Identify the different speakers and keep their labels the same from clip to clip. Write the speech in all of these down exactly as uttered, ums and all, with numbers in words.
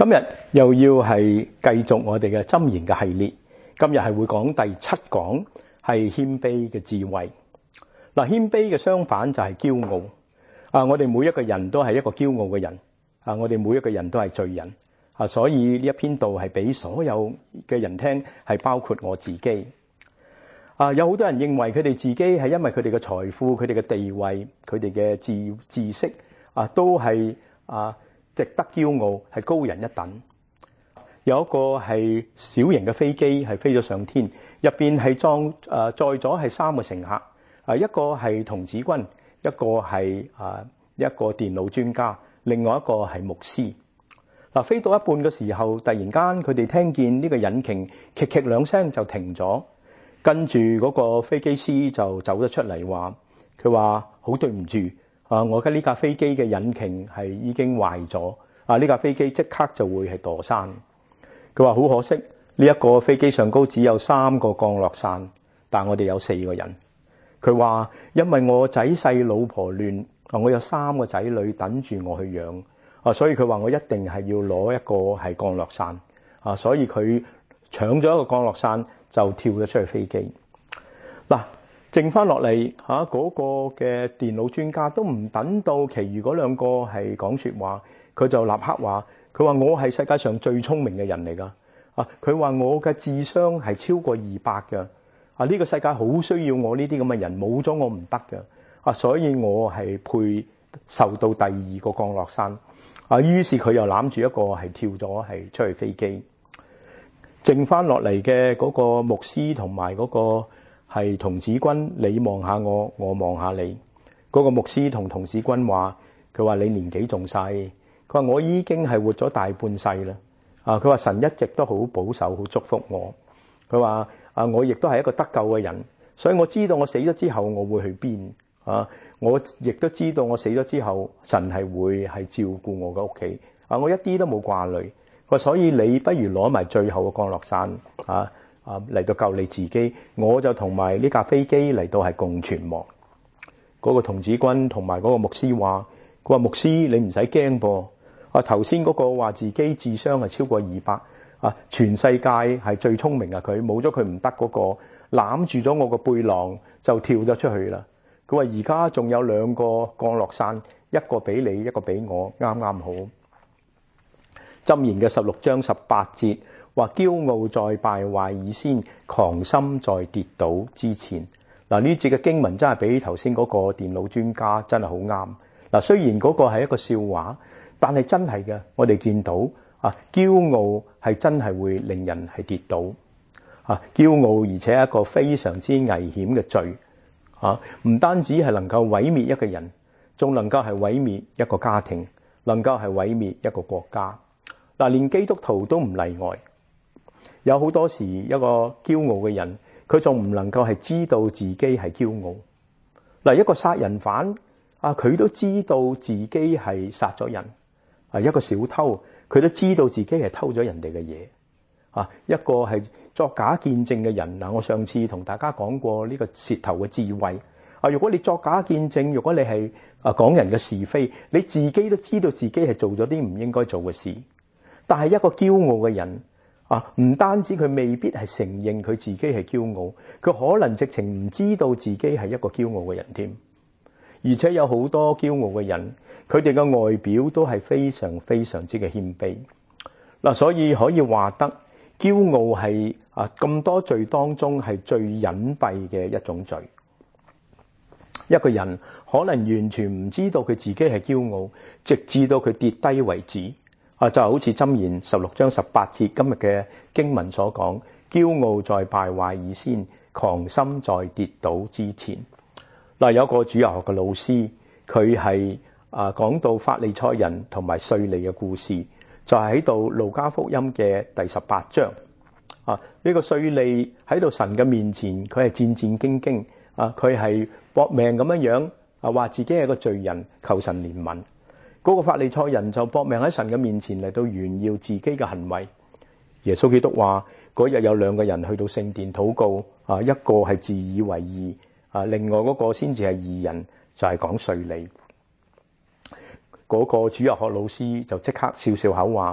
Speaker 1: 今日又要係繼續我哋嘅箴言嘅系列，今日係會講第七講，係謙卑嘅智慧。嗱，謙卑嘅相反就係驕傲。啊，我哋每一個人都係一個驕傲嘅人。啊，我哋每一個人都係罪人。啊，所以呢一篇道係俾所有嘅人聽，係包括我自己。啊，有好多人認為佢哋自己係因為佢哋嘅財富、佢哋嘅地位、佢哋嘅知知識啊，都係啊值得驕傲，係高人一等。有一個係小型嘅飛機係飛咗上天，入邊係裝誒載咗係三個乘客，啊，一個係童子軍，一個係啊一個電腦專家，另外一個係牧師。嗱，飛到一半嘅時候，突然間佢哋聽見呢個引擎咔咔兩聲就停咗，跟住嗰個飛機師就走咗出嚟話，佢話好對唔住啊，我嘅呢架飛機嘅引擎係已經壞咗，啊呢架飛機即刻就會係墮山。佢話好可惜，呢一個飛機上高只有三個降落傘，但我哋有四個人。佢話因為我仔細老婆亂，啊我有三個仔女等住我去養。啊，所以佢話我一定係要攞一個係降落傘，啊，所以佢搶咗一個降落傘就跳咗出去飛機。嗱，剩翻落嚟嚇嗰個嘅電腦專家都唔等到其餘嗰兩個係講説話，佢就立刻話：佢話我係世界上最聰明嘅人嚟㗎。啊，佢話我嘅智商係超過二百㗎。啊，呢個世界好需要我呢啲咁嘅人，冇咗我唔得㗎。啊，所以我係配受到第二個降落傘。啊，於是佢又攬住一個係跳咗係出去飛機，剩翻落嚟嘅嗰個牧師同埋嗰個係童子軍，你望下我，我望下你。嗰個牧師同童子軍話：佢話你年紀仲細，佢話我已經係活咗大半世啦。啊，佢話神一直都好保守，好祝福我。佢話啊，我亦都係一個得救嘅人，所以我知道我死咗之後我會去邊啊。我亦都知道我死咗之後，神係會係照顧我嘅屋企啊！我一啲都冇掛慮。佢話所以你不如攞埋最後嘅降落傘啊啊嚟到救你自己，我就同埋呢架飛機嚟到係共存亡。嗰個童子軍同埋嗰個牧師話：佢話牧師你唔使驚噃啊！頭先嗰個話自己智商係超過二百啊，全世界係最聰明啊！佢冇咗佢唔得嗰個攬住咗我個背囊就跳咗出去啦。佢話而家仲有兩個降落傘，一個俾你，一個俾我，啱啱好。箴言嘅十六章十八節話：驕傲在敗壞以先，狂心在跌倒之前。嗱，呢節嘅經文真係比頭先嗰個電腦專家真係好啱。嗱，雖然嗰個係一個笑話，但係真係嘅，我哋見到啊，驕傲係真係會令人係跌倒啊，驕傲而且係一個非常之危險嘅罪。啊！唔單止係能夠毀滅一個人，仲能夠係毀滅一個家庭，能夠係毀滅一個國家。嗱，連基督徒都唔例外。有好多時一個驕傲嘅人，佢仲唔能夠係知道自己係驕傲。嗱，一個殺人犯啊，佢都知道自己係殺咗人。啊，一個小偷，佢都知道自己係偷咗人哋嘅嘢。啊，一個係作假見證嘅人嗱，我上次同大家講過呢個舌頭嘅智慧啊。如果你作假見證，如果你係啊講人嘅是非，你自己都知道自己係做咗啲唔應該做嘅事。但係一個驕傲嘅人啊，唔單止佢未必係承認佢自己係驕傲，佢可能直情唔知道自己係一個驕傲嘅人添。而且有好多驕傲嘅人，佢哋嘅外表都係非常非常之嘅謙卑嗱，所以可以話得。驕傲係啊咁多罪當中係最隱蔽嘅一種罪。一個人可能完全唔知道佢自己係驕傲，直至到佢跌低為止。啊，就好似箴言十六章十八節今日嘅經文所講：驕傲在敗壞以先，狂心在跌倒之前。嗱，有個主日學嘅老師，佢係啊講到法利賽人同埋稅吏嘅故事。就係喺度路加福音嘅第十八章啊，呢個稅吏喺度神嘅面前，佢係戰戰兢兢啊，佢係搏命咁樣樣啊，話自己係個罪人，求神憐憫。嗰個法利賽人就搏命喺神嘅面前嚟到炫耀自己嘅行為。耶穌基督話：嗰日有兩個人去到聖殿禱告啊，一個係自以為義啊，另外嗰個先至係義人，就係講稅吏。嗰個主日學老師就即刻笑笑口話：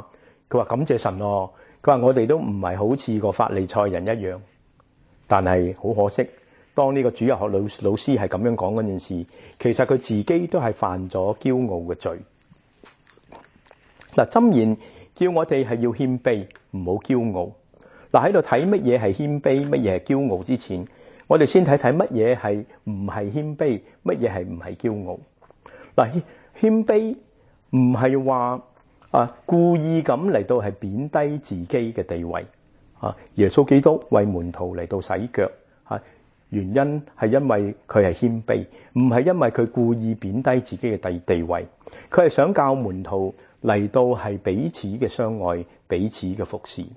Speaker 1: 佢話感謝神咯。佢話我哋都唔係好似個法利賽人一樣，但係好可惜，當呢個主日學老老師係咁樣講嗰件事，其實佢自己都係犯咗驕傲嘅罪。嗱，箴言叫我哋係要謙卑，唔好驕傲。嗱，喺度睇乜嘢係謙卑，乜嘢係驕傲之前，我哋先睇睇乜嘢係唔係謙卑，乜嘢係唔係驕傲。嗱，謙卑唔係話啊故意咁嚟到係貶低自己嘅地位啊。耶穌基督為門徒嚟到洗腳啊，原因係因為佢係謙卑，唔係因為佢故意貶低自己嘅地地位。佢係想教門徒嚟到係彼此嘅相愛，彼此嘅服侍。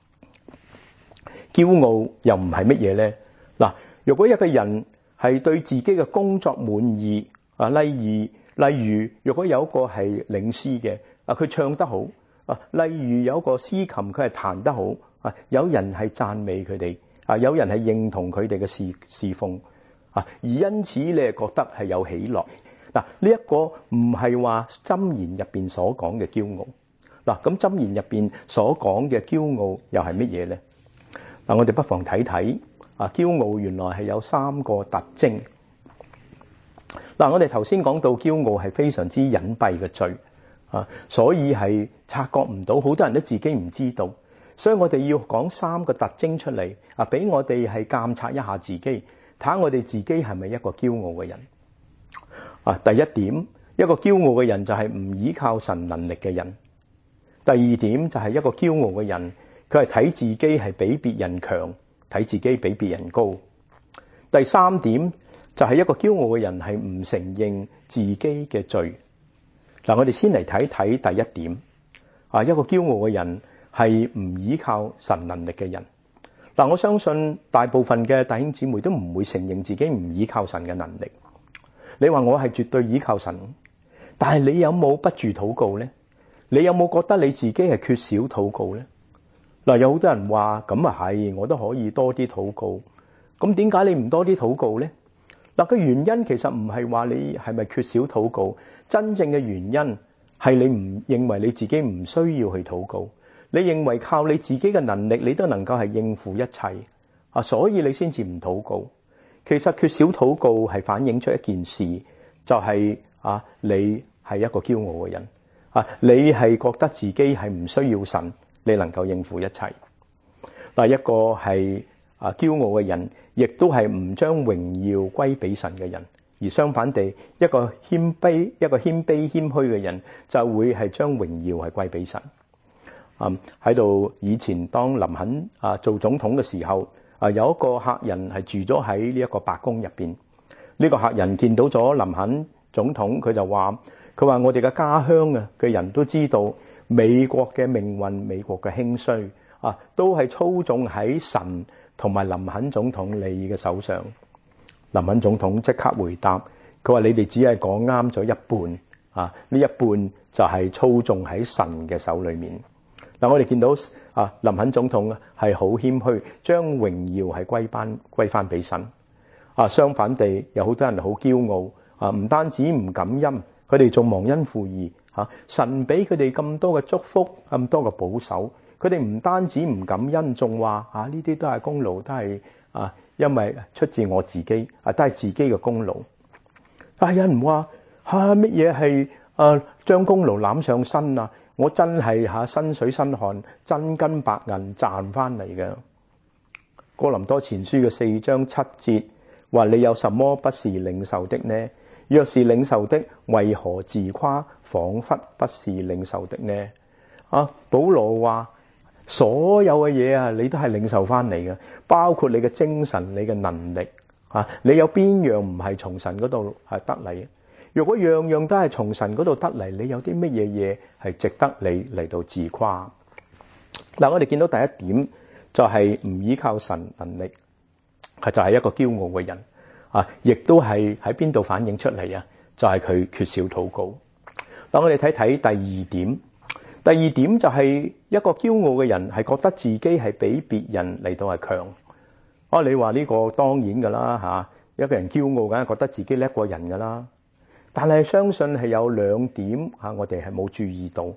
Speaker 1: 驕傲又唔係乜嘢呢？嗱，如果一個人係對自己嘅工作滿意啊，例如例如，如果有一個係領詩嘅啊，佢唱得好啊，例如有一個司琴佢係彈得好啊，有人係讚美佢哋啊，有人係認同佢哋嘅侍侍奉啊，而因此你係覺得係有喜樂。嗱，呢一個唔係話箴言入邊所講嘅驕傲。嗱，咁箴言入邊所講嘅驕傲又係乜嘢呢？嗱，我哋不妨睇睇啊，驕傲原來係有三個特徵。嗱，我哋頭先講到驕傲係非常之隱蔽嘅罪啊，所以係察覺唔到，好多人都自己唔知道。所以我哋要講三個特徵出嚟啊，俾我哋係監察一下自己，睇下我哋自己係咪一個驕傲嘅人啊。第一點，一個驕傲嘅人就係唔依靠神能力嘅人。第二點就係一個驕傲嘅人，佢係睇自己係比別人強，睇自己比別人高。第三點就係一個驕傲嘅人係唔承認自己嘅罪。嗱，我哋先嚟睇睇第一點啊，一個驕傲嘅人係唔依靠神能力嘅人。嗱，我相信大部分嘅弟兄姊妹都唔會承認自己唔依靠神嘅能力。你話我係絕對依靠神，但係你有冇不住禱告呢？你有冇覺得你自己係缺少禱告呢？嗱，有好多人話咁啊係，我都可以多啲禱告。咁點解你唔多啲禱告呢？嗱，個原因其實唔係話你係咪缺少禱告，真正嘅原因係你唔認為你自己唔需要去禱告，你認為靠你自己嘅能力你都能夠係應付一切啊，所以你先至唔禱告。其實缺少禱告係反映出一件事，就係啊你係一個驕傲嘅人啊，你係覺得自己係唔需要神，你能夠應付一切。嗱，一個係啊驕傲嘅人，亦都係唔將榮耀歸俾神嘅人，而相反地，一個謙卑、一個謙卑謙虛嘅人，就會係將榮耀係歸俾神。啊，喺度以前當林肯啊做總統嘅時候，啊有一個客人係住咗喺呢一個白宮入邊。呢個客人見到咗林肯總統，佢就話：佢話我哋嘅家鄉啊嘅人都知道美國嘅命運、美國嘅興衰啊，都係操縱喺神同埋林肯總統你嘅手上。林肯總統即刻回答：佢話你哋只係講啱咗一半啊，呢一半就係操縱喺神嘅手裏面。嗱，我哋見到啊，林肯總統啊係好謙虛，將榮耀係歸翻歸翻俾神。啊，相反地，有好多人好驕傲啊，唔單止唔感恩，佢哋仲忘恩負義嚇。神俾佢哋咁多嘅祝福，咁多嘅保守，佢哋唔單止唔感恩，仲話啊呢啲都係功勞，都係啊因為出自我自己啊，都係自己嘅功勞。但係有人話嚇乜嘢係啊將功勞攬上身啊？我真係嚇身水身汗、真金白銀賺翻嚟嘅。哥林多前書嘅四章七節話：你有什麼不是領受的呢？若是領受的，為何自誇，彷彿不是領受的呢？啊，保羅話所有嘅嘢啊，你都係領受翻嚟嘅，包括你嘅精神、你嘅能力啊，你有邊樣唔係從神嗰度係得嚟？如果樣樣都係從神嗰度得嚟，你有啲乜嘢嘢係值得你嚟到自誇？嗱，我哋見到第一點就係唔依靠神能力，係就係一個驕傲嘅人啊，亦都係喺邊度反映出嚟啊？就係佢缺少禱告。嗱，我哋睇睇第二點，第二點就係一個驕傲嘅人係覺得自己係比別人嚟到係強。哦，你話呢個當然噶啦嚇，一個人驕傲梗係覺得自己叻過人噶啦。但係相信係有兩點嚇，我哋係冇注意到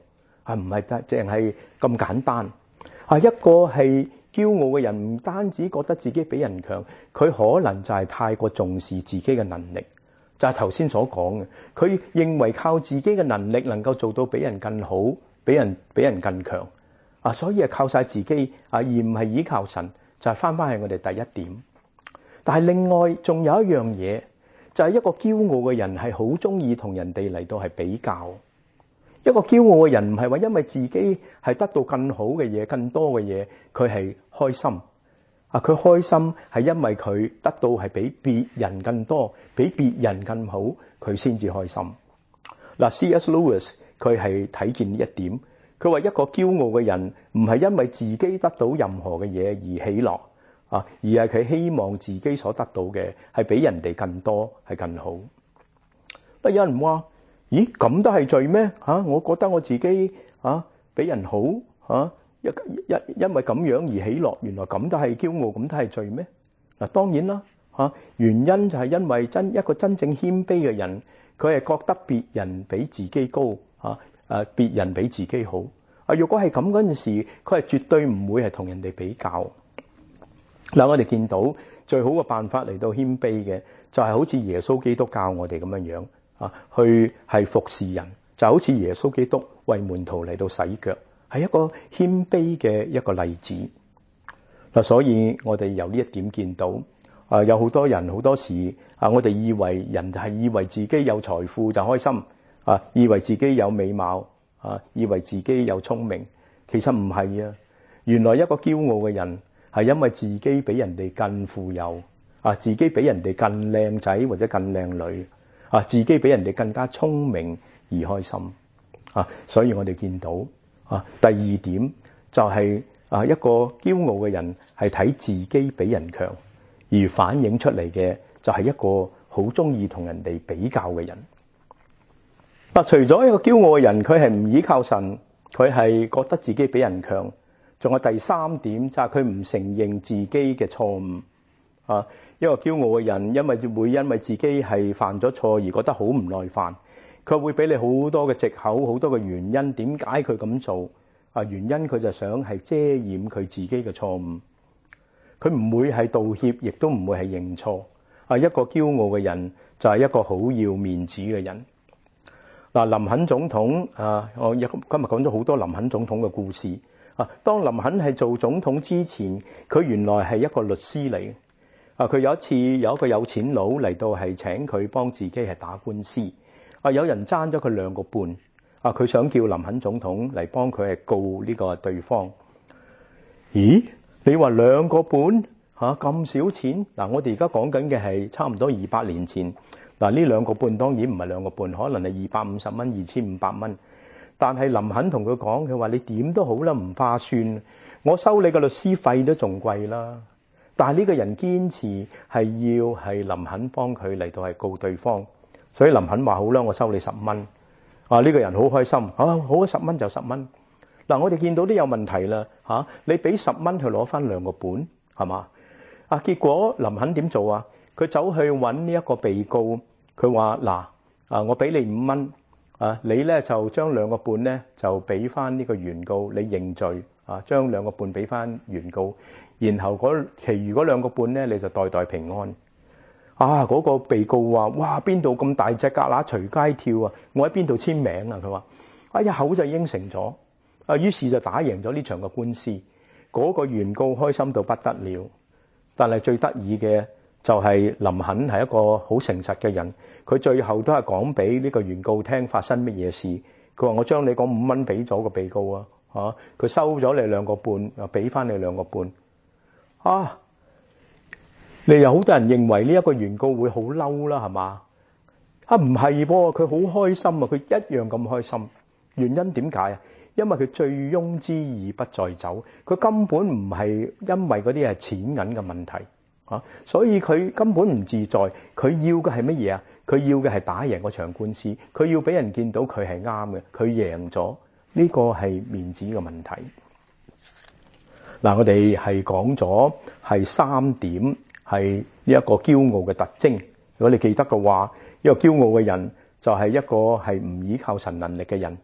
Speaker 1: 啊，唔係得淨係咁簡單。啊，一個係驕傲嘅人，唔單止覺得自己比人強，佢可能就係太過重視自己嘅能力，就係頭先所講嘅。佢認為靠自己嘅能力能夠做到比人更好，比人比人更強。啊，所以係靠晒自己啊，而唔係依靠神，就係翻翻去我哋第一點。但係另外仲有一樣嘢，就係一個驕傲嘅人係好中意同人哋嚟到係比較。一個驕傲嘅人唔係話因為自己係得到更好嘅嘢、更多嘅嘢，佢係開心啊！佢開心係因為佢得到係比別人更多、比別人更好，佢先至開心。嗱，C S Lewis 佢係睇見呢一點，佢話一個驕傲嘅人唔係因為自己得到任何嘅嘢而喜樂啊，而係佢希望自己所得到嘅係比人哋更多、係更好。有人話：咦，咁都係罪咩？嚇，我覺得我自己嚇比人好嚇，一一因為咁樣而喜樂，原來咁都係驕傲，咁都係罪咩？嗱，當然啦嚇，原因就係因為真一個真正謙卑嘅人，佢係覺得別人比自己高嚇，誒別人比自己好啊。如果係咁嗰陣時，佢係絕對唔會係同人哋比較。嗱，我哋見到最好嘅辦法嚟到謙卑嘅，就係好似耶穌基督教我哋咁樣樣。啊，去係服侍人，就好似耶穌基督為門徒嚟到洗腳，係一個謙卑嘅一個例子。嗱，所以我哋由呢一點見到，啊，有好多人好多時啊，我哋以為人就係以為自己有財富就開心，啊，以為自己有美貌，啊，以為自己有聰明，其實唔係啊。原來一個驕傲嘅人係因為自己比人哋更富有，啊，自己比人哋更靚仔或者更靚女。啊！自己比人哋更加聰明而開心啊！所以我哋見到啊，第二點就係啊，一個驕傲嘅人係睇自己比人強，而反映出嚟嘅就係一個好中意同人哋比較嘅人。啊，除咗一個驕傲嘅人，佢係唔依靠神，佢係覺得自己比人強，仲有第三點就係佢唔承認自己嘅錯誤啊。一個驕傲嘅人，因為會因為自己係犯咗錯而覺得好唔耐煩，佢會俾你好多嘅藉口，好多嘅原因，點解佢咁做啊？原因佢就想係遮掩佢自己嘅錯誤，佢唔會係道歉，亦都唔會係認錯啊。一個驕傲嘅人就係一個好要面子嘅人。嗱，林肯總統啊，我今日講咗好多林肯總統嘅故事啊。當林肯係做總統之前，佢原來係一個律師嚟。啊！佢有一次有一個有錢佬嚟到係請佢幫自己係打官司啊！有人爭咗佢兩個半啊！佢想叫林肯總統嚟幫佢係告呢個對方。咦？你話兩個半嚇咁少錢嗱？我哋而家講緊嘅係差唔多二百年前嗱，呢兩個半當然唔係兩個半，可能係二百五十蚊、二千五百蚊。但係林肯同佢講，佢話你點都好啦，唔划算，我收你個律師費都仲貴啦。但係呢個人堅持係要係林肯幫佢嚟到係告對方，所以林肯話好啦，我收你十蚊。啊，呢個人好開心啊，好啊，十蚊就十蚊。嗱，我哋見到都有問題啦嚇，你俾十蚊去攞翻兩個半係嘛？啊，結果林肯點做啊？佢走去揾呢一個被告，佢話嗱啊，我俾你五蚊啊，你咧就將兩個半咧就俾翻呢個原告，你認罪啊，將兩個半俾翻原告。然後嗰其餘嗰兩個半咧，你就代代平安。啊！嗰個被告話：哇！邊度咁大隻蛤乸隨街跳啊！我喺邊度簽名啊？佢話：哎呀，口就應承咗。啊，於是就打贏咗呢場嘅官司。嗰個原告開心到不得了。但係最得意嘅就係林肯係一個好誠實嘅人，佢最後都係講俾呢個原告聽發生乜嘢事。佢話：我將你嗰五蚊俾咗個被告啊！嚇，佢收咗你兩個半，又俾翻你兩個半。啊！你有好多人認為呢一個原告會好嬲啦，係嘛？啊，唔係噃，佢好開心啊！佢一樣咁開心。原因點解啊？因為佢醉翁之意不在酒，佢根本唔係因為嗰啲係錢銀嘅問題啊，所以佢根本唔自在。佢要嘅係乜嘢啊？佢要嘅係打贏嗰場官司，佢要俾人見到佢係啱嘅，佢贏咗。呢個係面子嘅問題。嗱，我哋係講咗係三點係呢一個驕傲嘅特徵。如果你記得嘅話，一個驕傲嘅人就係一個係唔依靠神能力嘅人，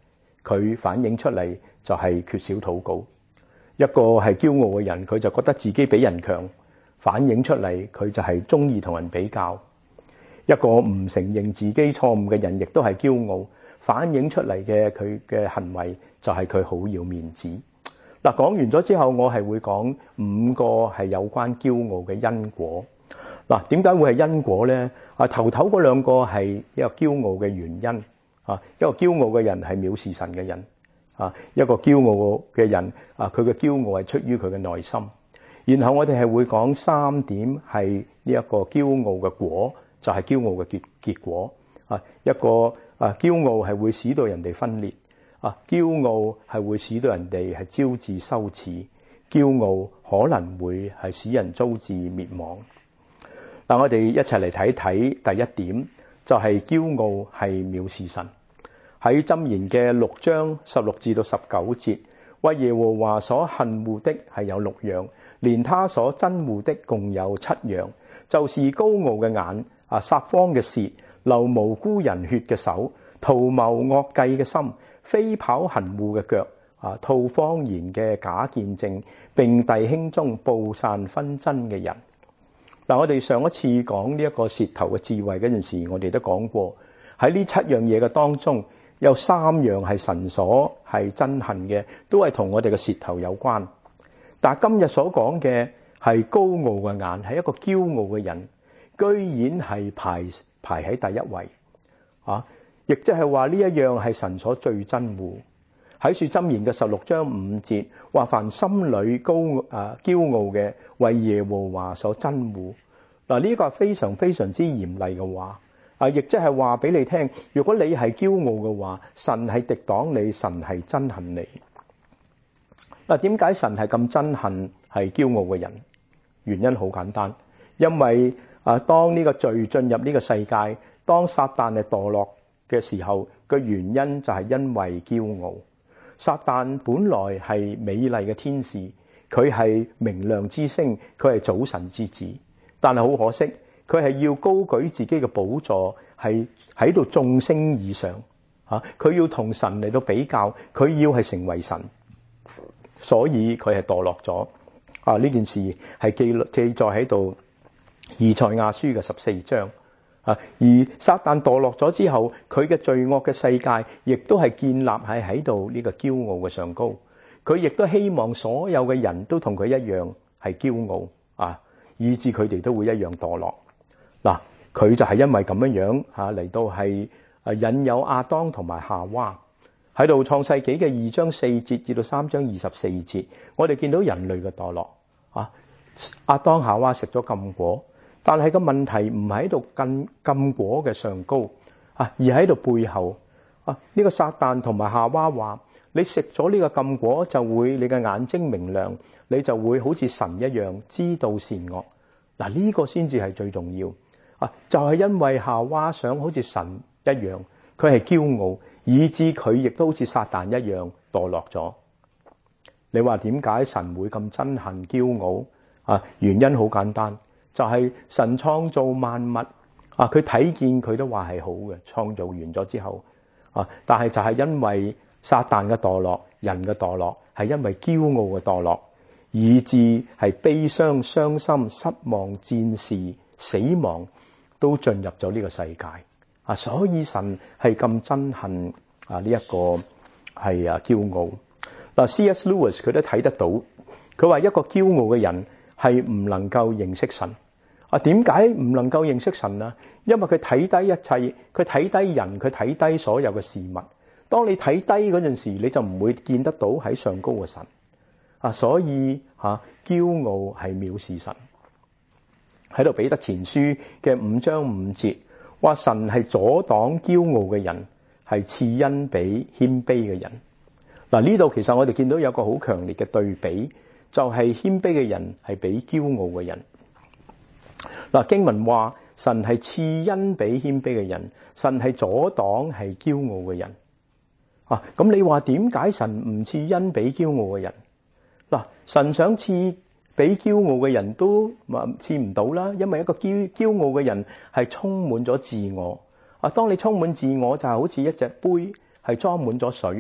Speaker 1: 佢反映出嚟就係缺少禱告。一個係驕傲嘅人，佢就覺得自己比人強，反映出嚟佢就係中意同人比較。一個唔承認自己錯誤嘅人，亦都係驕傲，反映出嚟嘅佢嘅行為就係佢好要面子。嗱，講完咗之後，我係會講五個係有關驕傲嘅因果。嗱，點解會係因果呢？啊，頭頭嗰兩個係一個驕傲嘅原因。啊，一個驕傲嘅人係藐視神嘅人。啊，一個驕傲嘅人啊，佢嘅驕傲係出於佢嘅內心。然後我哋係會講三點係呢一個驕傲嘅果，就係驕傲嘅結結果。啊，一個啊驕傲係會使到人哋分裂。啊，驕傲係會使到人哋係招致羞恥。驕傲可能會係使人遭致滅亡。嗱，我哋一齊嚟睇睇第一點，就係驕傲係藐視神。喺箴言嘅六章十六至到十九節，為耶和華所恨惡的係有六樣，連他所憎惡的共有七樣，就是高傲嘅眼，啊撒謊嘅舌，流無辜人血嘅手，圖謀惡計嘅心，飛跑行惡嘅腳，啊吐謊言嘅假見證，並弟兄中布散紛爭嘅人。嗱，我哋上一次講呢一個舌頭嘅智慧嗰陣時，我哋都講過喺呢七樣嘢嘅當中，有三樣係神所係憎恨嘅，都係同我哋嘅舌頭有關。但係今日所講嘅係高傲嘅眼，係一個驕傲嘅人，居然係排排喺第一位啊！亦即係話呢一樣係神所最憎惡。喺書箴言嘅十六章五節話：凡心裏高啊驕傲嘅，為耶和華所憎惡。嗱，呢個係非常非常之嚴厲嘅話。啊！亦即係話俾你聽，如果你係驕傲嘅話，神係敵擋你，神係憎恨你。嗱，點解神係咁憎恨係驕傲嘅人？原因好簡單，因為啊，當呢個罪進入呢個世界，當撒旦係墮落嘅時候，個原因就係因為驕傲。撒旦本來係美麗嘅天使，佢係明亮之星，佢係早晨之子，但係好可惜。佢係要高舉自己嘅寶座，係喺度眾星以上嚇。佢要同神嚟到比較，佢要係成為神，所以佢係墮落咗。啊，呢件事係記記載喺度以賽亞書嘅十四章啊。而撒旦墮落咗之後，佢嘅罪惡嘅世界，亦都係建立喺喺度呢個驕傲嘅上高。佢亦都希望所有嘅人都同佢一樣係驕傲啊，以致佢哋都會一樣墮落。嗱，佢就係因為咁樣樣嚇嚟到係引誘亞當同埋夏娃喺度。創世紀嘅二章四節至到三章二十四節，我哋見到人類嘅墮落啊。亞當夏娃食咗禁果，但係個問題唔喺度禁禁果嘅上高啊，而喺度背後啊。呢個撒旦同埋夏娃話：你食咗呢個禁果，就會你嘅眼睛明亮，你就會好似神一樣知道善惡。嗱，呢個先至係最重要。啊，就係因為夏娃想好似神一樣，佢係驕傲，以致佢亦都好似撒旦一樣墮落咗。你話點解神會咁憎恨驕傲？啊，原因好簡單，就係神創造萬物，啊，佢睇見佢都話係好嘅，創造完咗之後，啊，但係就係因為撒旦嘅墮落，人嘅墮落，係因為驕傲嘅墮落，以致係悲傷、傷心、失望、戰事、死亡。都進入咗呢個世界啊，所以神係咁憎恨啊呢一個係啊驕傲。嗱，C S Lewis 佢都睇得到，佢話一個驕傲嘅人係唔能夠認識神啊。點解唔能夠認識神啊？因為佢睇低一切，佢睇低人，佢睇低所有嘅事物。當你睇低嗰陣時，你就唔會見得到喺上高嘅神啊。所以嚇驕傲係藐視神。喺度彼得前書嘅五章五節話：神係阻擋驕傲嘅人，係賜恩俾謙卑嘅人。嗱，呢度其實我哋見到有個好強烈嘅對比，就係謙卑嘅人係比驕傲嘅人。嗱，經文話神係賜恩俾謙卑嘅人，神係阻擋係驕傲嘅人。啊，咁你話點解神唔賜恩俾驕傲嘅人？嗱，神想賜俾驕傲嘅人都賜唔到啦，因為一個驕驕傲嘅人係充滿咗自我。啊，當你充滿自我，就係好似一隻杯係裝滿咗水，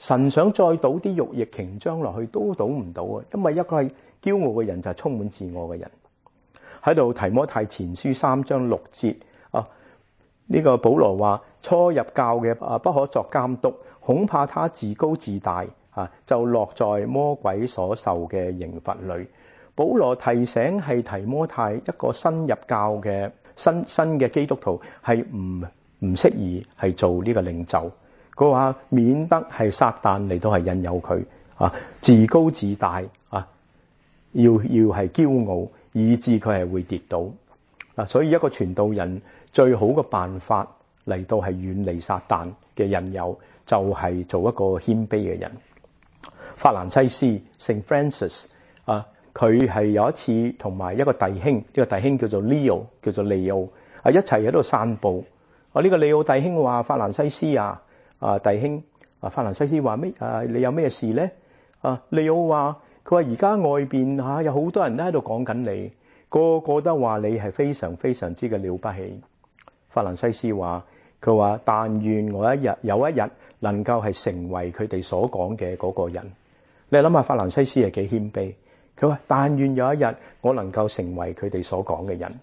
Speaker 1: 神想再倒啲肉液瓊漿落去都倒唔到啊，因為一個係驕傲嘅人就係充滿自我嘅人。喺度提摩太前書三章六節啊，呢、這個保羅話初入教嘅啊不可作監督，恐怕他自高自大啊，就落在魔鬼所受嘅刑罰裏。保羅提醒係提摩太一個新入教嘅新新嘅基督徒係唔唔適宜係做呢個領袖。佢話免得係撒旦嚟到係引誘佢啊，自高自大啊，要要係驕傲，以致佢係會跌倒啊。所以一個傳道人最好嘅辦法嚟到係遠離撒旦嘅引誘，就係、是、做一個謙卑嘅人。法蘭西斯 Saint Francis 啊，佢係有一次同埋一個弟兄，呢、這個弟兄叫做 Leo， 叫做利奧啊，一齊喺度散步啊。呢、這個利奧弟兄話：法蘭西斯啊！啊，弟兄啊，法蘭西斯話咩？啊，你有咩事咧？啊，利奧話：佢話而家外邊嚇、啊、有好多人都喺度講緊你，個個都話你係非常非常之嘅了不起。法蘭西斯話：佢話但願我一日有一日能夠係成為佢哋所講嘅嗰個人。你諗下，法蘭西斯係幾謙卑？佢話但願有一日我能夠成為佢哋所講嘅人。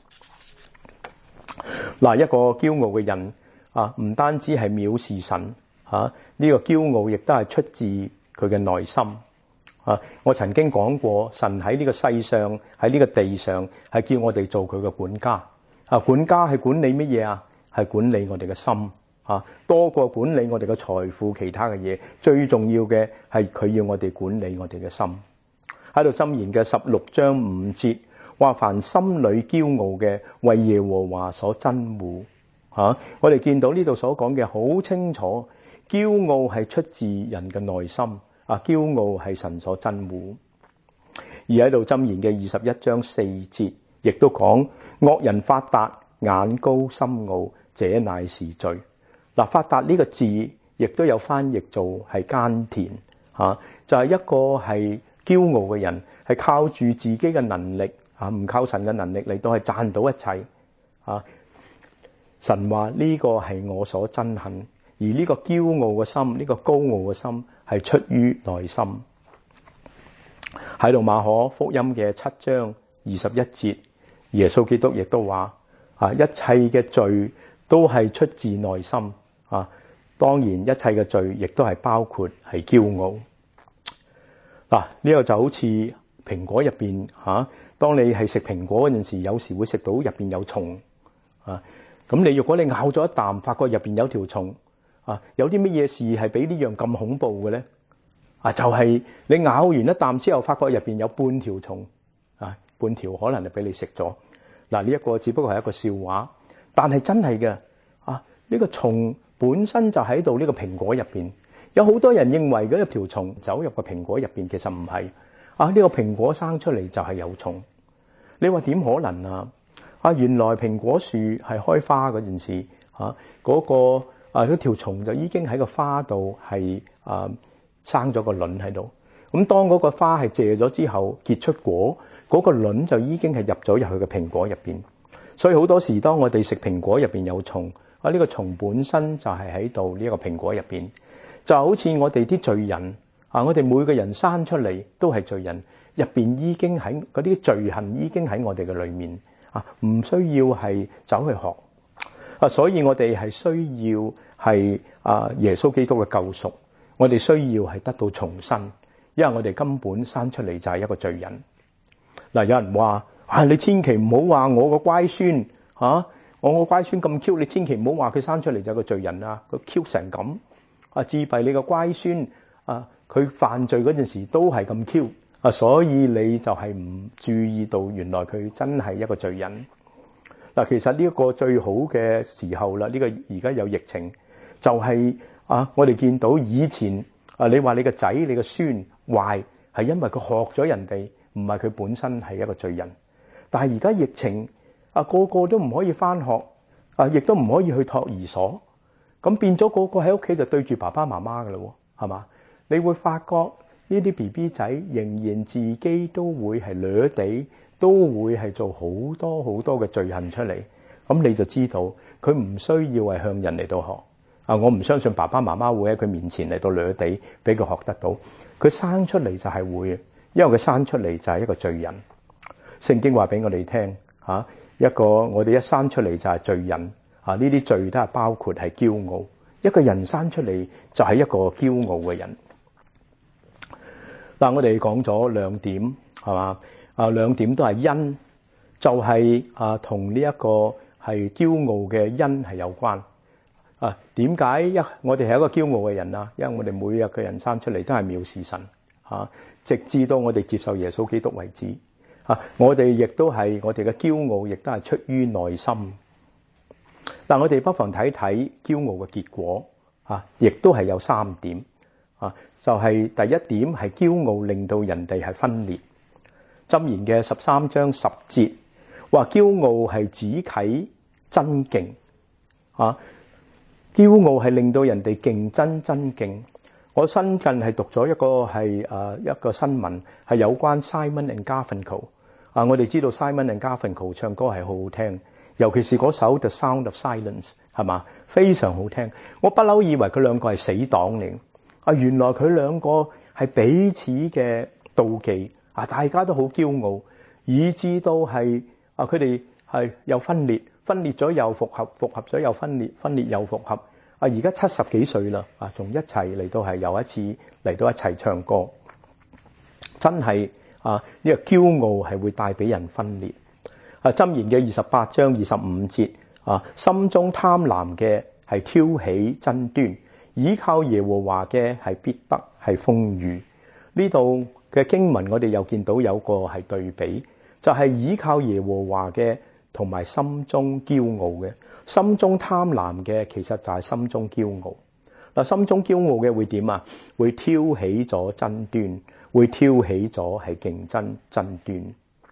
Speaker 1: 嗱、啊，一個驕傲嘅人啊，唔單止係藐視神。嚇、啊！呢、這個驕傲亦都係出自佢嘅內心。啊！我曾經講過，神喺呢個世上，喺呢個地上，係叫我哋做佢嘅管家。啊！管家係管理乜嘢啊？係管理我哋嘅心。啊！多過管理我哋嘅財富，其他嘅嘢，最重要嘅係佢要我哋管理我哋嘅心。喺度箴言嘅十六章五節話：凡心裏驕傲嘅，為耶和華所憎惡。嚇、啊！我哋見到呢度所講嘅好清楚。驕傲係出自人嘅內心啊！驕傲係神所憎惡。而喺度箴言嘅二十一章四節，亦都講惡人發達，眼高心傲，這乃是罪。嗱，發達呢個字亦都有翻譯做係耕田嚇，就係、是、一個係驕傲嘅人，係靠住自己嘅能力嚇，唔靠神嘅能力嚟到係賺到一切嚇。神話呢個係我所憎恨。而呢個驕傲嘅心，呢、這個高傲嘅心係出於內心。喺度馬可福音嘅七章二十一節，耶穌基督亦都話：啊，一切嘅罪都係出自內心啊！當然，一切嘅罪亦都係包括係驕傲。嗱、啊，呢、這個就好似蘋果入邊嚇，當你係食蘋果嗰陣時，有時會食到入邊有蟲啊。咁你如果你咬咗一啖，發覺入邊有條蟲。啊，有啲乜嘢事係比呢樣咁恐怖嘅咧？啊，就係、是、你咬完一啖之後，發覺入邊有半條蟲，啊，半條可能係俾你食咗。嗱，呢一個只不過係一個笑話，但係真係嘅。啊，呢、這個蟲本身就喺度呢個蘋果入邊。有好多人認為嗰一條蟲走入個蘋果入邊，其實唔係。啊，呢、這個蘋果生出嚟就係有蟲。你話點可能啊？啊，原來蘋果樹係開花嗰陣時，嚇、啊、嗰、那個。啊！嗰條蟲就已經喺個花度係啊生咗個卵喺度。咁當嗰個花係謝咗之後結出果，嗰、嗰個卵就已經係入咗入去個蘋果入邊。所以好多時當我哋食蘋果入邊有蟲，啊呢、呢個蟲本身就係喺度呢一個蘋果入邊。就好似我哋啲罪人啊，我哋每個人生出嚟都係罪人，入邊已經喺嗰啲罪行已經喺我哋嘅裏面啊，唔需要係走去學。啊，所以我哋係需要係啊耶穌基督嘅救贖，我哋需要係得到重生，因為我哋根本生出嚟就係一個罪人。嗱、啊，有人話啊，你千祈唔好話我個乖孫嚇，我個乖孫咁 Q， 你千祈唔好話佢生出嚟就係個罪人啊，佢 Q 成咁啊，自閉你個乖孫啊，佢犯罪嗰陣時都係咁 Q 啊，所以你就係唔注意到原來佢真係一個罪人。嗱，其實呢一個最好嘅時候啦，呢、這個而家有疫情，就係、是、啊，我哋見到以前啊，你話你個仔、你個孫壞，係因為佢學咗人哋，唔係佢本身係一個罪人。但係而家疫情啊，個個都唔可以返學啊，亦都唔可以去托兒所，咁變咗個個喺屋企就對住爸爸媽媽㗎啦，係嘛？你會發覺呢啲 B B 仔仍然自己都會係掠地。都會係做好多好多嘅罪行出嚟，咁你就知道佢唔需要係向人嚟到學啊，我唔相信爸爸媽媽會喺佢面前嚟到掠地俾佢學得到。佢生出嚟就係會，因為佢生出嚟就係一個罪人。聖經話俾我哋聽嚇，一個我哋一生出嚟就係罪人啊！呢啲罪都係包括係驕傲。一個人生出嚟就係一個驕傲嘅人。嗱，我哋講咗兩點係嘛？啊，兩點都係因，就係啊同呢一個係驕傲嘅因係有關。啊，點解一我哋係一個驕傲嘅人啊？因為我哋每日嘅人生出嚟都係藐視神嚇，直至到我哋接受耶穌基督為止嚇。我哋亦都係我哋嘅驕傲，亦都係出於內心。但我哋不妨睇睇驕傲嘅結果嚇，亦都係有三點啊。就係第一點係驕傲令到人哋係分裂。箴言嘅十三章十節話：驕傲係指啟爭競啊。驕傲係令到人哋競爭爭競。我新近係讀咗一個係誒一個新聞，係有關 Simon and Garfunkel 啊。我哋知道 Simon and Garfunkel 唱歌係好好聽，尤其是嗰首 The Sound of Silence 係嘛，非常好聽。我不嬲以為佢兩個係死黨嚟啊，原來佢兩個係彼此嘅妒忌啊，大家都好驕傲，以致到係啊佢哋係又分裂。分裂咗又復合，復合咗又分裂，分裂又復合。啊，而家七十幾歲啦，啊，仲一齊嚟到係又一次嚟到一齊唱歌，真係啊！呢個驕傲係會帶俾人分裂。啊，箴言嘅二十八章二十五節啊，心中貪婪嘅係挑起爭端，倚靠耶和華嘅係必得係豐裕。呢度嘅經文我哋又見到有個係對比，就係倚靠耶和華嘅。同埋心中驕傲嘅，心中貪婪嘅，其實就係心中驕傲。嗱，心中驕傲嘅會點啊？會挑起咗爭端，會挑起咗係競爭爭端。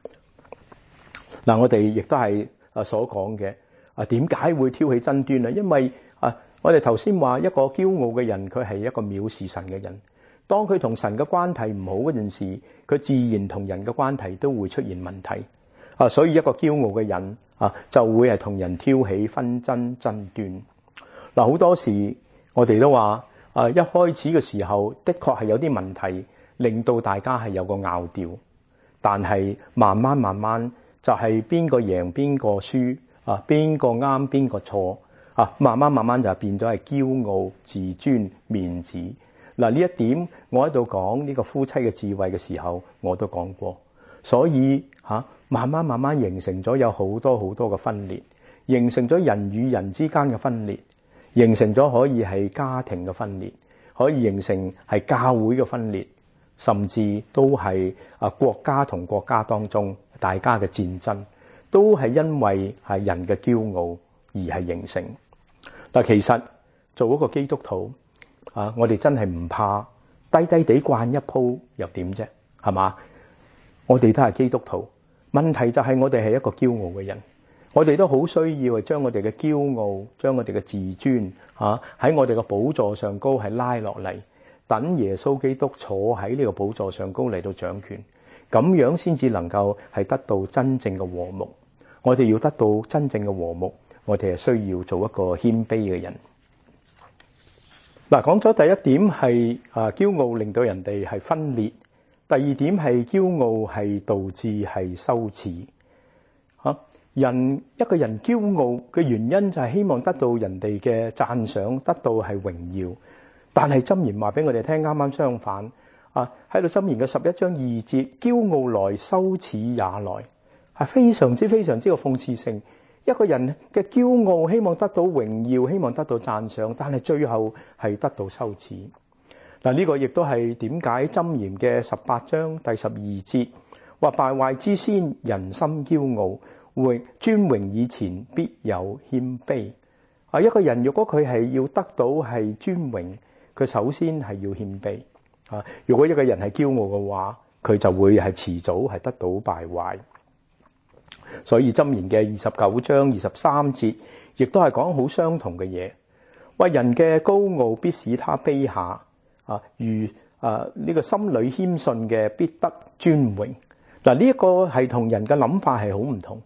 Speaker 1: 嗱，我哋亦都係啊所講嘅啊，點解會挑起爭端啊？因為啊，我哋頭先話一個驕傲嘅人，佢係一個藐視神嘅人。當佢同神嘅關係唔好嗰陣時，佢自然同人嘅關係都會出現問題。啊，所以一個驕傲嘅人啊，就會係同人挑起紛爭爭端。嗱，好多時我哋都話啊，一開始嘅時候，的確係有啲問題，令到大家係有個拗撬。但係慢慢慢慢，就係邊個贏邊個輸啊，邊個啱邊個錯啊，慢慢慢慢就變咗係驕傲、自尊、面子。嗱，呢一點我喺度講呢個夫妻嘅智慧嘅時候，我都講過。所以嚇、啊，慢慢慢慢形成咗有好多好多嘅分裂，形成咗人與人之間嘅分裂，形成咗可以係家庭嘅分裂，可以形成係教會嘅分裂，甚至都係啊國家同國家當中大家嘅戰爭，都係因為係人嘅驕傲而係形成。嗱，其實做一個基督徒啊，我哋真係唔怕低低地慣一鋪又點啫？係嘛？我哋都係基督徒，問題就係我哋係一個驕傲嘅人，我哋都好需要係將我哋嘅驕傲，將我哋嘅自尊嚇喺我哋嘅寶座上高係拉落嚟，等耶穌基督坐喺呢個寶座上高嚟到掌權，咁樣先至能夠係得到真正嘅和睦。我哋要得到真正嘅和睦，我哋係需要做一個謙卑嘅人。嗱，講咗第一點係啊，驕傲令到人哋係分裂。第二點係驕傲係導致係羞恥嚇。人一個人驕傲嘅原因就係希望得到人哋嘅讚賞，得到係榮耀。但係箴言話俾我哋聽，啱啱相反啊！喺度箴言嘅十一章二節，驕傲來，羞恥也來，係非常之非常之個諷刺性。一個人嘅驕傲，希望得到榮耀，希望得到讚賞，但係最後係得到羞恥。嗱，呢個亦都係點解箴言嘅十八章第十二節話：敗壞之先，人心驕傲；榮尊榮以前，必有謙卑。啊，一個人如果佢係要得到係尊榮，佢首先係要謙卑。啊，如果一個人係驕傲嘅話，佢就會係遲早係得到敗壞。所以箴言嘅二十九章二十三節，亦都係講好相同嘅嘢。話人嘅高傲必使他卑下。啊，如啊呢個心裏謙遜嘅必得尊榮。嗱，呢一個係同人嘅諗法係好唔同。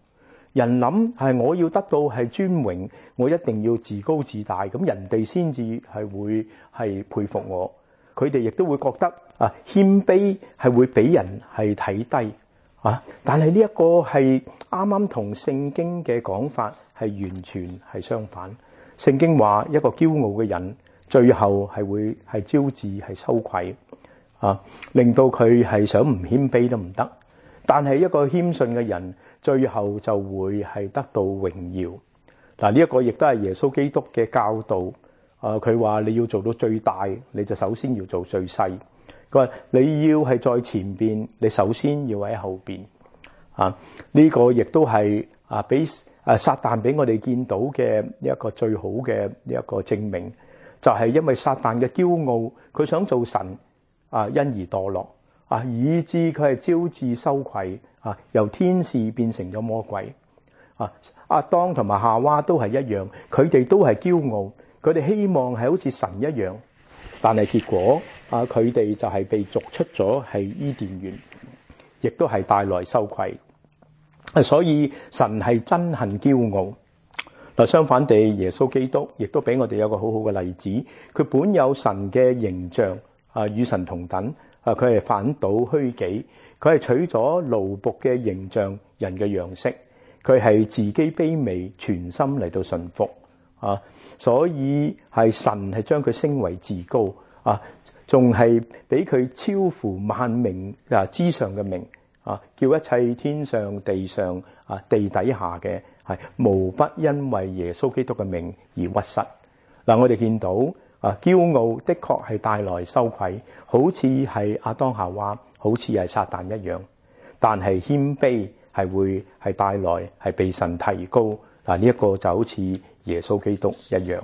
Speaker 1: 人諗係我要得到係尊榮，我一定要自高自大，咁人哋先至係會係佩服我。佢哋亦都會覺得啊，謙卑係會俾人係睇低啊。但係呢一個係啱啱同聖經嘅講法係完全係相反。聖經話一個驕傲嘅人，最後係會係招致係羞愧啊，令到佢係想唔謙卑都唔得。但係一個謙遜嘅人，最後就會係得到榮耀。嗱，呢一個亦都係耶穌基督嘅教導。啊，佢話你要做到最大，你就首先要做最細。佢話你要係在前邊，你首先要喺後邊。啊，呢個亦都係啊，俾啊撒旦俾我哋見到嘅一個最好嘅一個證明，就係因為撒旦嘅驕傲，佢想做神啊，因而墮落啊，以致佢係招致羞愧啊，由天使變成咗魔鬼啊。亞當同埋夏娃都係一樣，佢哋都係驕傲。佢哋希望係好似神一樣，但係結果啊，佢哋就係被逐出咗係伊甸園，亦都係帶來羞愧。所以神係憎恨驕傲。嗱，相反地，耶穌基督亦都俾我哋有個好好嘅例子。佢本有神嘅形象啊，與神同等啊，佢係反倒虛己，佢係取咗奴僕嘅形象，人嘅樣式，佢係自己卑微，全心嚟到順服啊。所以係神係將佢升為至高啊，仲係俾佢超乎萬名啊之上嘅名啊，叫一切天上地上啊地底下嘅係無不因為耶穌基督嘅名而屈膝。嗱，我哋見到啊，驕傲的確係帶來羞愧，好似係亞當夏娃，好似係撒旦一樣。但係謙卑係會係帶來係被神提高。嗱，呢一個就好似耶穌基督一樣。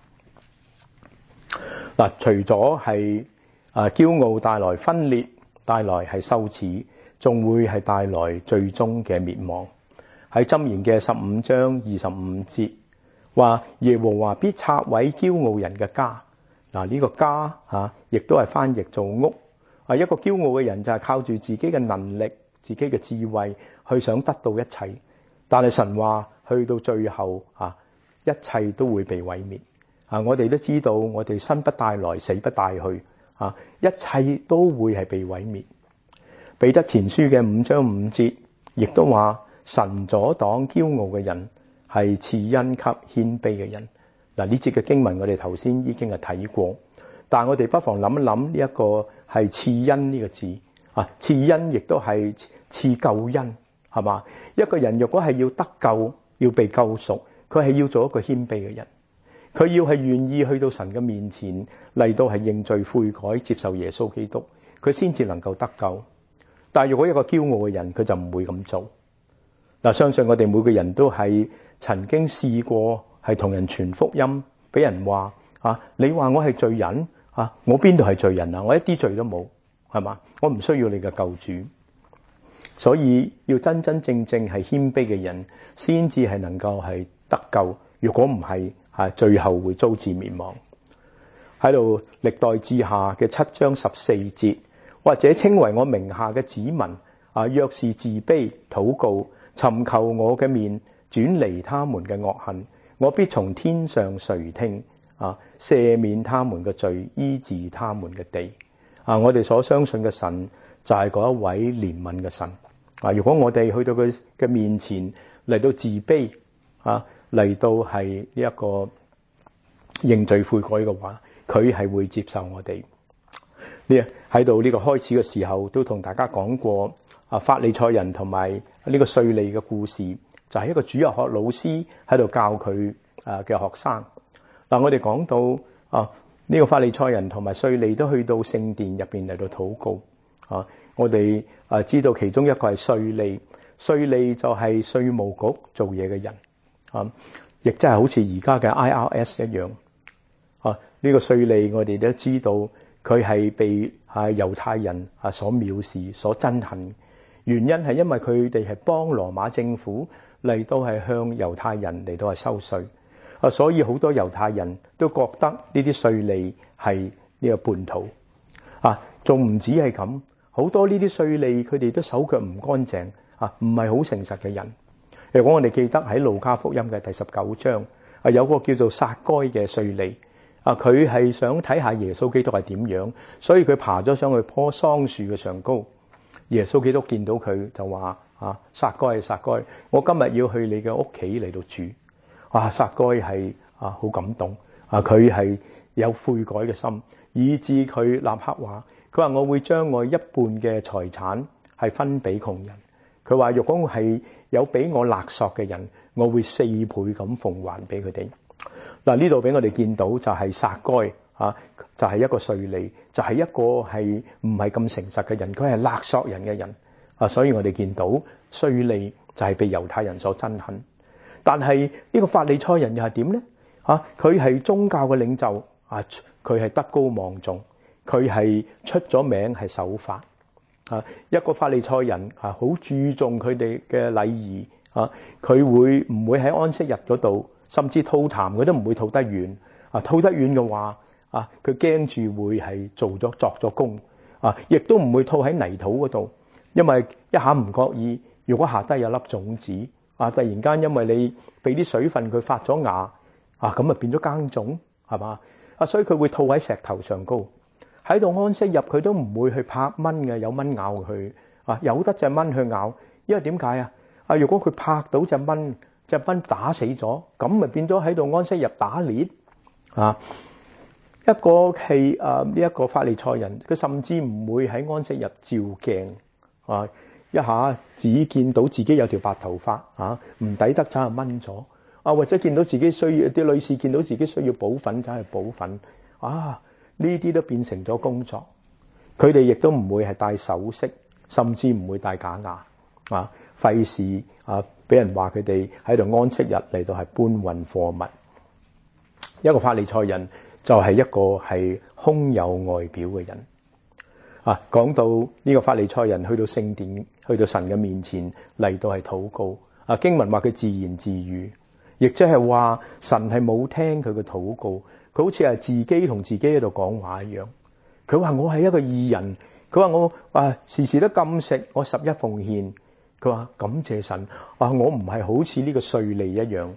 Speaker 1: 嗱，除咗係啊驕傲帶來分裂，帶來係羞恥，仲會係帶來最終嘅滅亡。喺箴言嘅十五章二十五節話，耶和華必拆毀驕傲人嘅家。嗱，呢個家嚇亦都係翻譯做屋。啊，一個驕傲嘅人就係靠住自己嘅能力、自己嘅智慧去想得到一切，但係神話去到最後啊，一切都會被毀滅啊！我哋都知道，我哋生不帶來，死不帶去啊！一切都會係被毀滅。彼得前書嘅五章五節亦都話，神阻擋驕傲嘅人，係賜恩給謙卑嘅人。嗱，呢節嘅經文我哋頭先已經係睇過，但係我哋不妨諗一諗呢一個係賜恩呢個字啊！賜恩亦都係賜救恩，係嘛？一個人若果係要得救，要被救贖，佢係要做一個謙卑嘅人，佢要係願意去到神嘅面前嚟到係認罪悔改，接受耶穌基督，佢先至能夠得救。但係如果一個驕傲嘅人，佢就唔會咁做。嗱，相信我哋每個人都係曾經試過係同人傳福音，俾人話啊，你話我係罪人啊，我邊度係罪人啊？我一啲罪都冇，係嘛？我唔需要你嘅救主。所以要真真正正係謙卑嘅人，先至係能夠係得救。如果唔係，係最後會遭致滅亡。喺度歷代志下嘅七章十四節，或者稱為我名下嘅子民啊，若是自卑禱告，尋求我嘅面，轉離他們嘅惡行，我必從天上垂聽啊，赦免他們嘅罪，醫治他們嘅地。啊，我哋所相信嘅神就係嗰一位憐憫嘅神。啊！如果我哋去到佢嘅面前嚟到自卑啊，嚟到係呢一個認罪悔改嘅話，佢係會接受我哋。呢喺度呢個開始嘅時候都同大家講過啊，法利賽人同埋呢個稅吏嘅故事，就係一個主日學老師喺度教佢啊嘅學生。嗱，我哋講到啊，呢個法利賽人同埋稅吏都去到聖殿入邊嚟到禱告啊。我哋啊知道其中一個係稅吏，稅吏就係稅務局做嘢嘅人啊，亦即係好似而家嘅 I R S 一樣啊。呢個稅吏我哋都知道佢係被啊猶太人啊所藐視、所憎恨，原因係因為佢哋係幫羅馬政府嚟到係向猶太人嚟到係收稅啊，所以好多猶太人都覺得呢啲稅吏係呢個叛徒啊，仲唔止係咁。好多呢啲稅吏佢哋都手腳唔乾淨啊，唔係好誠實嘅人。 如果我哋記得喺路加福音嘅第十九章，啊有個叫做撒該嘅稅吏，啊佢係想睇下耶穌基督係點樣，所以佢爬咗上去棵桑樹嘅上高。耶穌基督見到佢就話：啊撒該撒該，我今日要去你嘅屋企嚟到住。啊撒該係啊好感動，啊佢係有悔改嘅心，以致佢立刻話：佢話我會將我一半嘅財產係分俾窮人。佢話：如果我係有俾我勒索嘅人，我會四倍咁奉還俾佢哋。嗱，呢度俾我哋見到就係撒該啊，就係一個稅吏，就係一個係唔係咁誠實嘅人，佢係勒索人嘅人啊。所以我哋見到稅吏就係被猶太人所憎恨。但係呢個法利賽人又係點呢？啊，佢係宗教嘅領袖啊，佢係德高望重，佢係出咗名係守法啊。一個法利賽人啊，好注重佢哋嘅禮儀啊，佢會唔會喺安息日嗰度，甚至吐痰佢都唔會吐得遠啊。吐得遠嘅話啊，佢驚住會係做咗作咗工啊，亦都唔會吐喺泥土嗰度，因為一下唔覺意，如果下低有粒種子啊，突然間因為你俾啲水分佢發咗芽啊，咁啊變咗耕種係嘛啊，所以佢會吐喺石頭上高，喺度安息日佢都唔會去拍蚊嘅，有蚊咬佢啊，有得隻蚊去咬，因為點解啊？啊，如果佢拍到隻蚊，隻蚊打死咗，咁咪變咗喺度安息日打獵啊！一個係啊呢一個法利賽人，佢甚至唔會喺安息日照鏡啊，一下只見到自己有條白頭髮啊，唔抵得走去掹咗啊，或者見到自己需要啲女士見到自己需要補粉走去補粉啊，呢啲都變成咗工作。佢哋亦都唔會係戴首飾，甚至唔會戴假牙啊，費事啊俾人話佢哋喺度安息日嚟到係搬運貨物。一個法利賽人就係一個係空有外表嘅人啊。講到呢個法利賽人去到聖殿，去到神嘅面前嚟到係禱告啊。經文話佢自言自語，亦即係話神係冇聽佢嘅禱告，佢好似係自己同自己喺度講話一樣。佢話我係一個義人，佢話我啊時時都禁食，我十一奉獻。佢話感謝神啊，我唔係好似呢個稅吏一樣。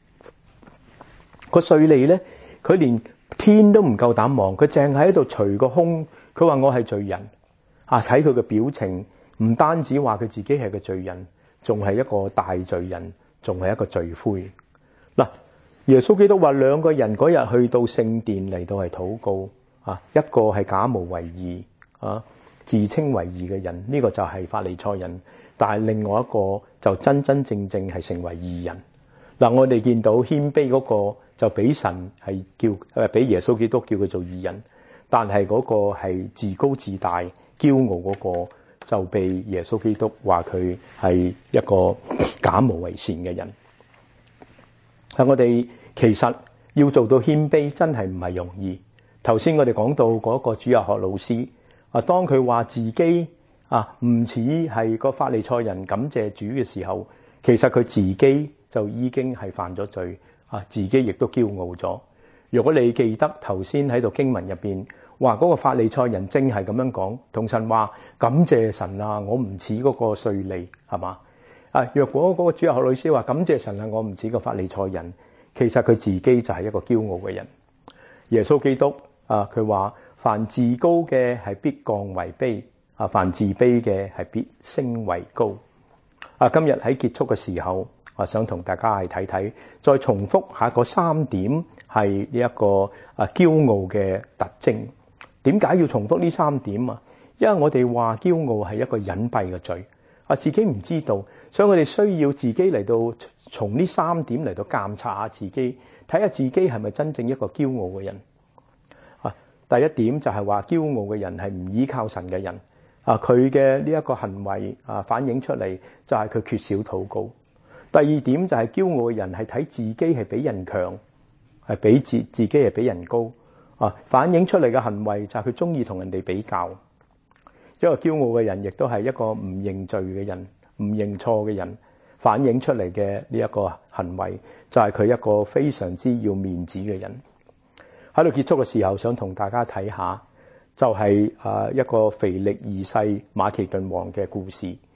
Speaker 1: 個稅吏咧，佢連天都唔夠膽望，佢淨係喺度捶個胸。佢話我係罪人啊！睇佢嘅表情，唔單止話佢自己係個罪人，仲係一個大罪人，仲係一個罪魁。嗱，耶穌基督話兩個人嗰日去到聖殿嚟到係禱告啊，一個係假冒為義啊，自稱為義嘅人，呢個就係法利賽人。但係另外一個就真真正正係成為義人。嗱，我哋見到謙卑嗰個就俾神係叫誒，俾耶穌基督叫佢做義人，但係嗰個係自高自大、驕傲嗰個就被耶穌基督話佢係一個假冒為善嘅人。啊，我哋其實要做到謙卑真係唔係容易。頭先我哋講到嗰個主日學老師啊，當佢話自己啊唔似係個法利賽人感謝主嘅時候，其實佢自己就已經係犯咗罪啊，自己亦都驕傲咗。如果你記得頭先喺度經文入邊話嗰個法利賽人正係咁樣講，同神話感謝神啊，我唔似嗰個稅吏，係嘛啊？若果嗰個主日學老師話感謝神啊，我唔似個法利賽人，其實佢自己就係一個驕傲嘅人。耶穌基督啊，佢話凡自高嘅係必降為卑啊，凡自卑嘅係必升為高啊。今日喺結束嘅時候，我想同大家係睇睇，再重複下嗰三點係呢一個啊驕傲嘅特徵。點解要重複呢三點啊？因為我哋話驕傲係一個隱蔽嘅罪啊，自己唔知道，所以我哋需要自己嚟到從呢三點嚟到監察下自己，睇下自己係咪真正一個驕傲嘅人啊。第一點就係話驕傲嘅人係唔依靠神嘅人啊，佢嘅呢一個行為啊反映出嚟就係佢缺少禱告。第二點就係驕傲嘅人係睇自己係比人強，係比自自己係比人高啊，反映出嚟嘅行為就係佢中意同人哋比較。一個驕傲嘅人亦都係一個唔認罪嘅人，唔認錯嘅人，反映出嚟嘅呢一個行為就係佢一個非常之要面子嘅人。喺度結束嘅時候，想同大家睇下，就係啊一個腓力二世馬其頓王嘅故事。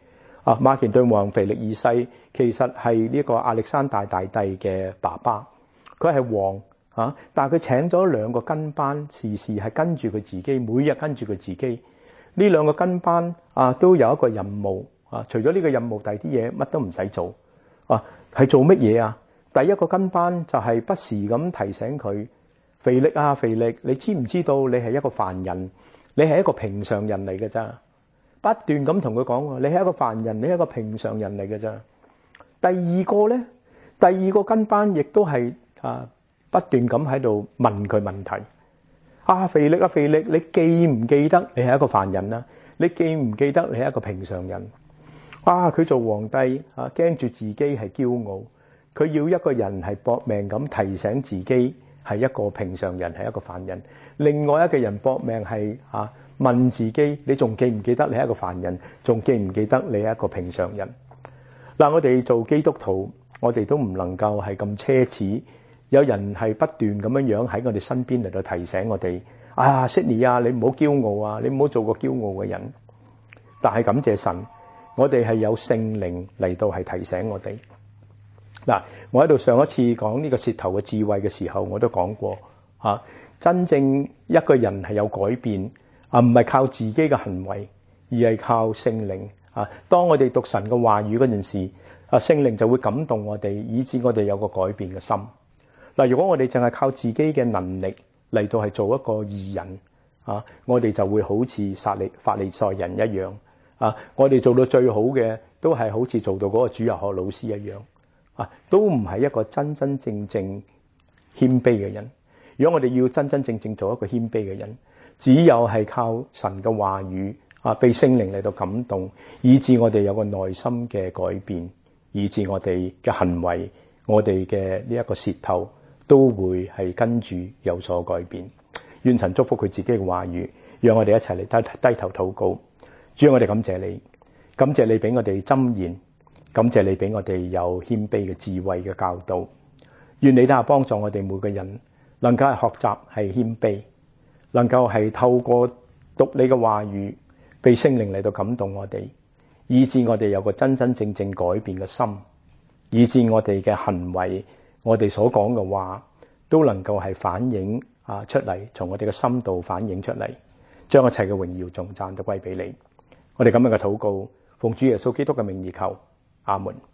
Speaker 1: 啊，馬其頓王腓力二世其實係呢個亞歷山大大帝嘅爸爸，佢係王啊，但係佢請咗兩個跟班，時時係跟住佢自己，每日跟住佢自己。呢兩個跟班啊，都有一個任務啊，除咗呢個任務，第二啲嘢乜都唔使做啊，係做乜嘢啊？第一個跟班就係不時咁提醒佢，腓力啊，腓力，你知唔知道你係一個凡人，你係一個平常人嚟嘅咋？不斷咁同佢講，你係一個凡人，你係一個平常人嚟嘅咋。第二個咧，第二個跟班亦都係啊，不斷咁喺度問佢問題。啊，腓力啊，腓力，你記唔記得你係一個凡人啊？你記唔記得你係一個平常人？啊，佢做皇帝啊，驚住自己係驕傲，佢要一個人係搏命咁提醒自己係一個平常人，係一個凡人。另外一個人搏命係啊。問自己，你仲記唔記得你係一個凡人？仲記唔記得你係一個平常人？嗱，我哋做基督徒，我哋都唔能夠係咁奢侈。有人係不斷咁樣樣喺我哋身邊嚟到提醒我哋：啊，Sydney啊，你唔好驕傲啊，你唔好做個驕傲嘅人。但係感謝神，我哋係有聖靈嚟到係提醒我哋。嗱，我喺度上一次講呢個舌頭嘅智慧嘅時候，我都講過啊，真正一個人係有改變。啊，唔係靠自己嘅行為，而係靠聖靈啊！當我哋讀神嘅話語嗰陣時，啊，聖靈就會感動我哋，以致我哋有個改變嘅心。嗱，如果我哋淨係靠自己嘅能力嚟到係做一個義人啊，我哋就會好似撒利法利賽人一樣啊！我哋做到最好嘅，都係好似做到嗰個主日學老師一樣啊，都唔係一個真真正正謙卑嘅人。如果我哋要真真正正做一個謙卑嘅人，只有係靠神嘅話語啊，被聖靈嚟到感動，以致我哋有個內心嘅改變，以致我哋嘅行為，我哋嘅呢一個舌頭都會係跟住有所改變。願神祝福佢自己嘅話語，讓我哋一齊嚟低低頭禱告。主，我哋感謝你，感謝你俾我哋箴言，感謝你俾我哋有謙卑嘅智慧嘅教導。願你都係幫助我哋每個人，能夠係學習係謙卑。能夠係透過讀你嘅話語，被聖靈嚟到感動我哋，以致我哋有個真真正正改變嘅心，以致我哋嘅行為，我哋所講嘅話，都能夠係反映啊出嚟，從我哋嘅心度反映出嚟，將一切嘅榮耀頌讚都歸俾你。我哋咁樣嘅禱告，奉主耶穌基督嘅名而求，阿門。